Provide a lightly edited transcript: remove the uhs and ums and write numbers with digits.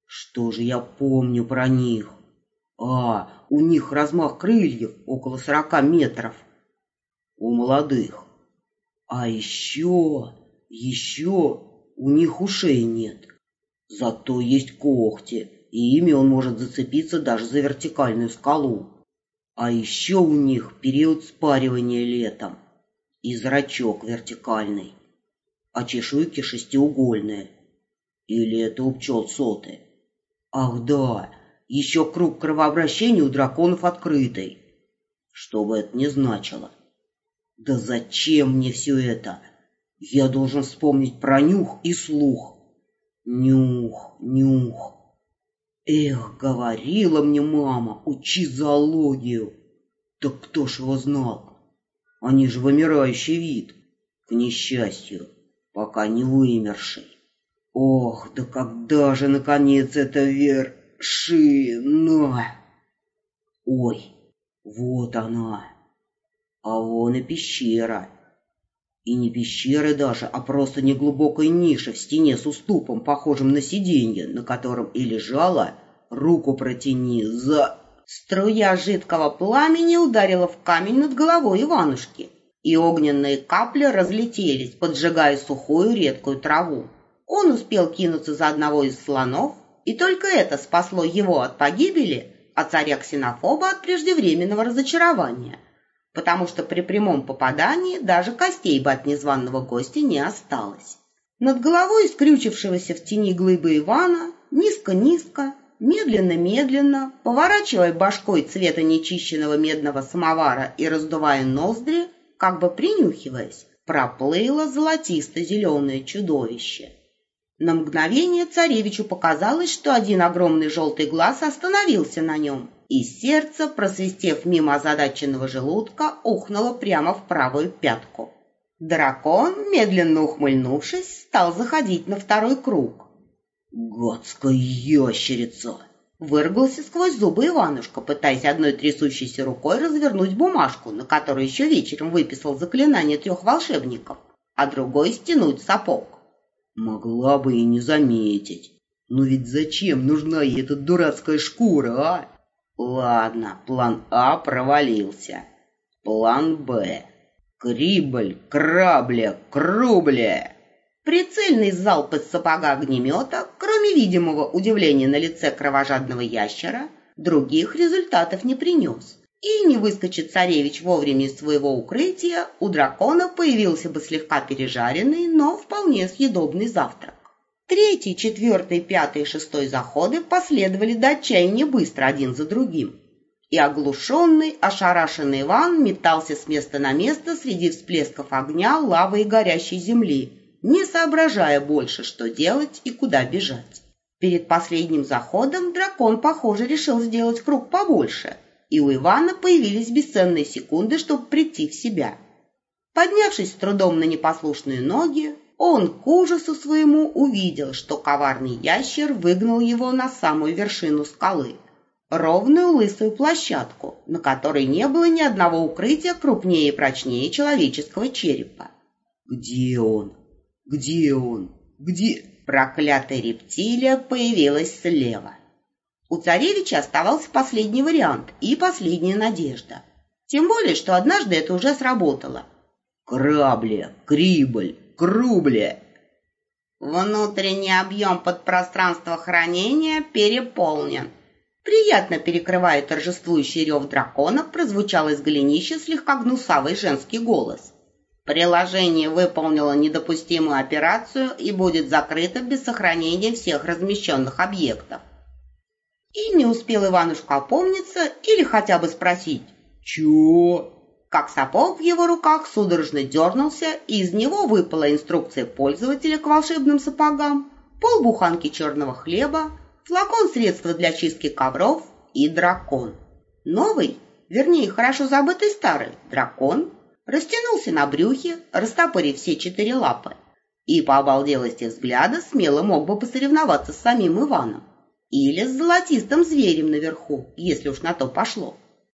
Что же я помню про них? У них размах крыльев около 40 метров. У молодых. А еще у них ушей нет. Зато есть когти, и ими он может зацепиться даже за вертикальную скалу. А еще у них период спаривания летом и зрачок вертикальный, а чешуйки шестиугольные. Или это у пчел соты? Ах да, еще круг кровообращения у драконов открытый. Что бы это ни значило. Да зачем мне все это? Я должен вспомнить про нюх и слух. Нюх. Эх, говорила мне мама, учи зоологию. Так кто ж его знал? Они же вымирающий вид. К несчастью, пока не вымерший. Ох, да когда же, наконец, это вершина? Ой, вот она. А вон и пещера. И не пещера даже, а просто неглубокая ниша в стене с уступом, похожим на сиденье, на котором и лежала, руку протяни, Струя жидкого пламени ударила в камень над головой Иванушки, и огненные капли разлетелись, поджигая сухую редкую траву. Он успел кинуться за одного из слонов, и только это спасло его от погибели, а царя Ксенофоба от преждевременного разочарования, потому что при прямом попадании даже костей бы от незваного гостя не осталось. Над головой скрючившегося в тени глыбы Ивана низко-низко, медленно-медленно, поворачивая башкой цвета нечищенного медного самовара и раздувая ноздри, как бы принюхиваясь, проплыло золотисто-зеленое чудовище. На мгновение царевичу показалось, что один огромный желтый глаз остановился на нем, и сердце, просвистев мимо озадаченного желудка, ухнуло прямо в правую пятку. Дракон, медленно ухмыльнувшись, стал заходить на второй круг. «Гадская ящерица!» — выругался сквозь зубы Иванушка, пытаясь одной трясущейся рукой развернуть бумажку, на которой еще вечером выписал заклинание 3 волшебников, а другой стянуть сапог. Могла бы и не заметить. Но ведь зачем нужна ей эта дурацкая шкура, а? Ладно, план А провалился. План Б. Криболь, крабля, крубля. Прицельный залп из сапога огнемета, кроме видимого удивления на лице кровожадного ящера, других результатов не принес. И не выскочит царевич вовремя из своего укрытия, у дракона появился бы слегка пережаренный, но вполне съедобный завтрак. 3., 4., 5. и 6. заходы последовали до отчаяния быстро один за другим. И оглушенный, ошарашенный Иван метался с места на место среди всплесков огня, лавы и горящей земли, не соображая больше, что делать и куда бежать. Перед последним заходом дракон, похоже, решил сделать круг побольше, и у Ивана появились бесценные секунды, чтобы прийти в себя. Поднявшись с трудом на непослушные ноги, он к ужасу своему увидел, что коварный ящер выгнал его на самую вершину скалы, ровную лысую площадку, на которой не было ни одного укрытия крупнее и прочнее человеческого черепа. Где он? Где? Проклятая рептилия появилась слева. У царевича оставался последний вариант и последняя надежда. Тем более, что однажды это уже сработало. Крабля, криболь, крубля. Внутренний объем подпространства хранения переполнен. Приятно перекрывая торжествующий рев дракона, прозвучал из голенища слегка гнусавый женский голос. Приложение выполнило недопустимую операцию и будет закрыто без сохранения всех размещенных объектов. И не успел Иванушка опомниться или хотя бы спросить «Чё?», как сапог в его руках судорожно дернулся, и из него выпала инструкция пользователя к волшебным сапогам, полбуханки черного хлеба, флакон средства для чистки ковров и дракон. Новый, вернее, хорошо забытый старый дракон растянулся на брюхе, растопырив все 4 лапы, и по обалделости взгляда смело мог бы посоревноваться с самим Иваном или с золотистым зверем наверху, если уж на то пошло.